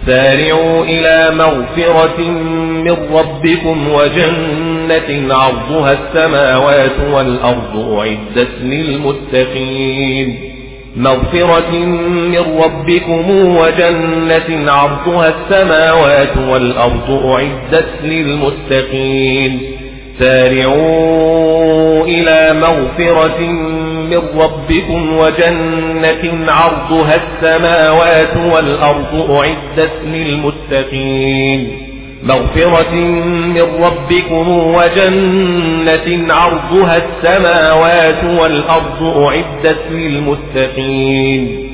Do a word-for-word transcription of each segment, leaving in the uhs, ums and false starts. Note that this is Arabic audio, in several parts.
سارعوا إلى مغفرة من ربكم وجنة عرضها السماوات والأرض أعدت للمتقين مغفرة من ربكم وجنة عرضها السماوات والأرض أعدت للمتقين سارعوا إلى مغفرة من ربكم وجنة عرضها السماوات والأرض أعدت للمتقين مغفرة من ربكم وجنة عرضها السماوات والأرض أعدت للمتقين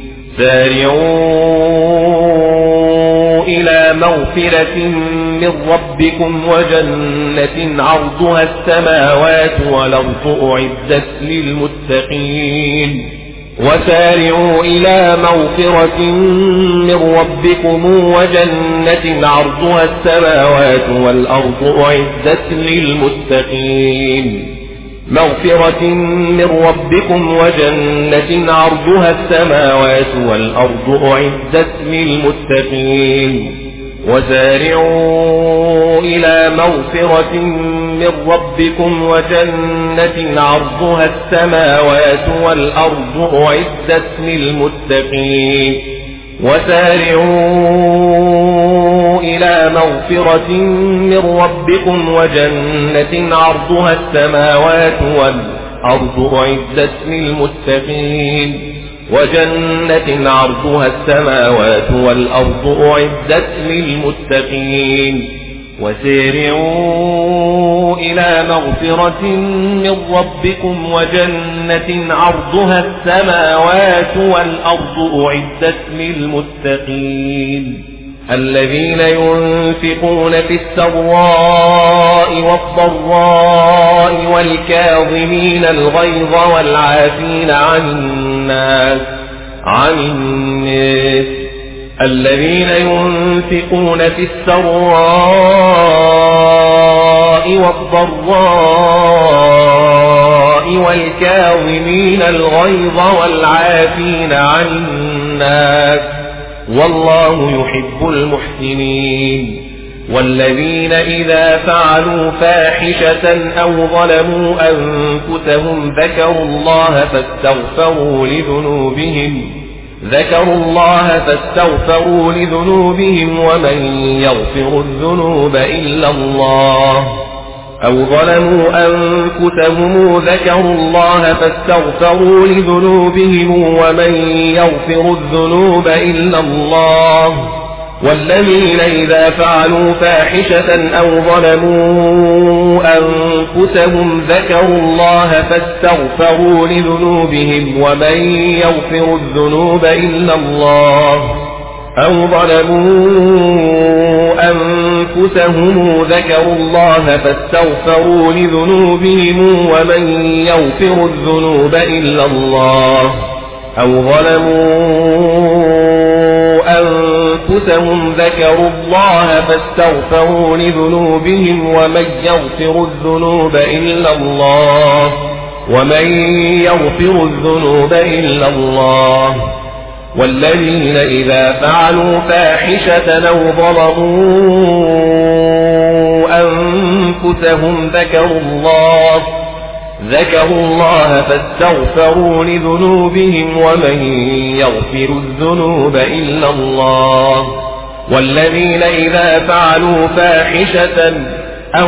سارعوا إلى مغفرة من ربكم وجنة عرضها السماوات والأرض أعدت للمتقين وسارعوا إلى مغفرة من ربكم وجنة عرضها السماوات والأرض أعدت للمتقين مغفرة من ربكم وجنة عرضها السماوات والأرض أعدت للمتقين وسارعوا إلى مغفرة من ربكم وجنة عرضها السماوات والأرض أعدت للمتقين وسارعوا إلى مغفرة من ربكم وجنة عرضها السماوات والأرض أعدت للمتقين وجنة عرضها السماوات والأرض أعدت للمتقين وسارعوا إلى مغفرة من ربكم وجنة عرضها السماوات والأرض أعدت للمتقين الذين ينفقون في السراء والضراء والكاظمين الغيظ والعافين عن الناس عن الناس الذين ينفقون في السراء والضراء والكاظمين الغيظ والعافين عن الناس والله يحب المحسنين والذين إذا فعلوا فاحشة أو ظلموا أنفسهم ذكروا الله فاستغفروا لذنوبهم ذكروا الله فاستغفروا لذنوبهم ومن يغفر الذنوب إلا الله أو ظلموا أنفسهم ذكروا الله فاستغفروا لذنوبهم ومن يغفر الذنوب إلا الله والذين إذا فعلوا فاحشة أو ظلموا أنفسهم ذكروا الله فاستغفروا لذنوبهم ومن يغفر الذنوب إلا الله أو ظلموا أنفسهم ذكروا الله فاستغفروا لذنوبهم ومن يغفر الذنوب إلا الله أو ظلموا أنفسهم ذكروا الله فاستغفروا لذنوبهم ومن يغفر الذنوب إلا الله ومن يغفر الذنوب إلا الله والذين إذا فعلوا فاحشة أو ظلموا أنفسهم ذكروا الله ذكروا الله فاستغفروا لذنوبهم ومن يغفر الذنوب إلا الله والذين إذا فعلوا فاحشة أو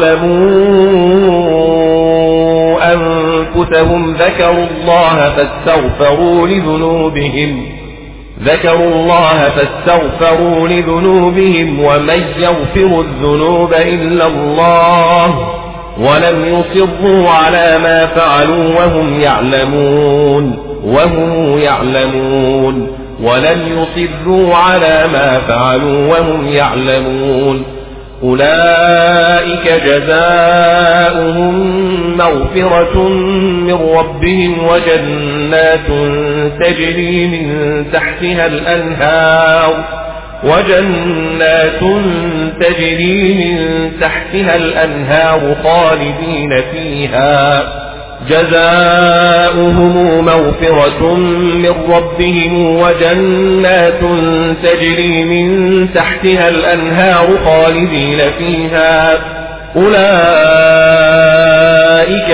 ظلموا أنفسهم ذكروا الله فاستغفروا لذنوبهم ذكروا الله فاستغفروا لذنوبهم ومن يغفر الذنوب إلا الله ولم يصروا على ما فعلوا وهم يعلمون وهم يعلمون ولم يصروا على ما فعلوا وهم يعلمون أولئك جزاؤهم مغفرة من ربهم وجنات تجري من تحتها الأنهار وجنات تجري من تحتها الأنهار خالدين فيها جزاؤهم مغفرة من ربهم وجنات تجري من تحتها الأنهار خالدين فيها أولئك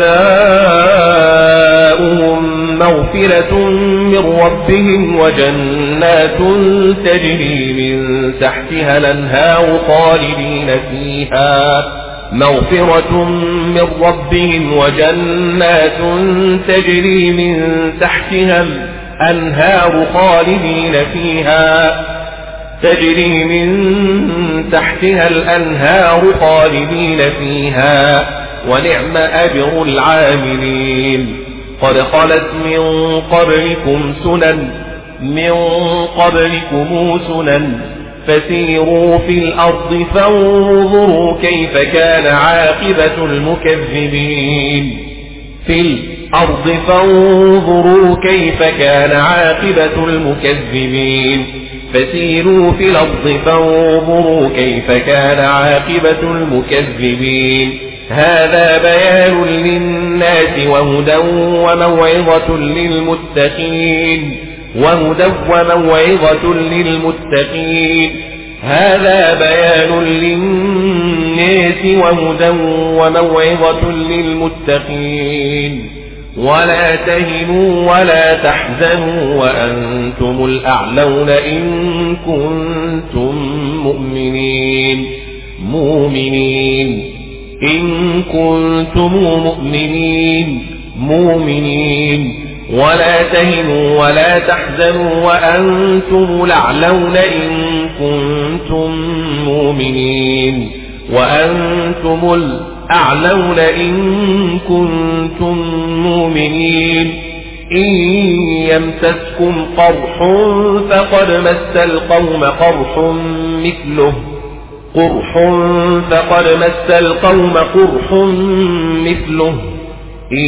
جزاؤهم مغفرة من ربهم وجنات تجري من تحتها الأنهار خالدين فيها مغفرة من ربهم وجنات تجري من تحتها الأنهار خالدين فيها تجري من تحتها الأنهار خالدين فيها ونعم أجر العاملين قد خلت من قبلكم سنن من قبلكم سنن فسيروا في الأرض فانظروا كيف كان عاقبة المكذبين في الأرض فانظروا كيف كان عاقبة المكذبين فسيروا في الأرض فانظروا كيف كان عاقبة المكذبين هذا بيان للناس وهدى وموعظة للمتقين وهدى وموعظة للمتقين هذا بيان للناس وهدى وموعظة للمتقين ولا تهنوا ولا تحزنوا وأنتم الأعلون إن كنتم مؤمنين مؤمنين إن كنتم مؤمنين مؤمنين ولا تهنوا ولا تحزنوا وأنتم الأعلون إن كنتم مؤمنين وأنتم الأعلون إن كنتم مؤمنين إن يمسسكم قرح فقد مس القوم قرح مثله قرح فقد مس القوم قرح مثله إن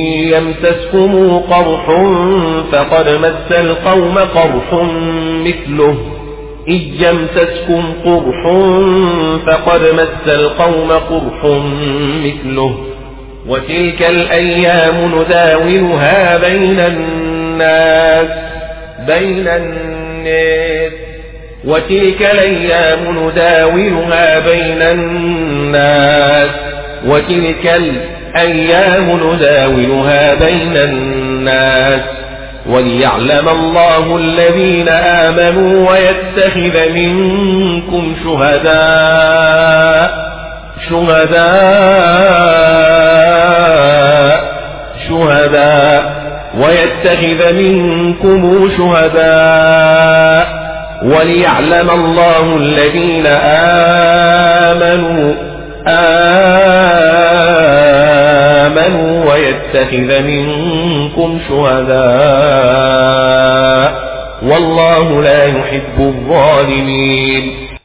يمسسكم قرح فقد مس القوم قرح مثله إن يمسسكم قرح فقد مس القوم قرح مثله وتلك الأيام نداولها بين الناس بين الناس وتلك الأيام نداولها بين الناس وتلك الأيام نداولها بين الناس وليعلم الله الذين آمنوا ويتخذ منكم شهداء شهداء شهداء ويتخذ منكم شهداء وليعلم الله الذين آمنوا آمنوا ويتخذ منكم شهداء والله لا يحب الظالمين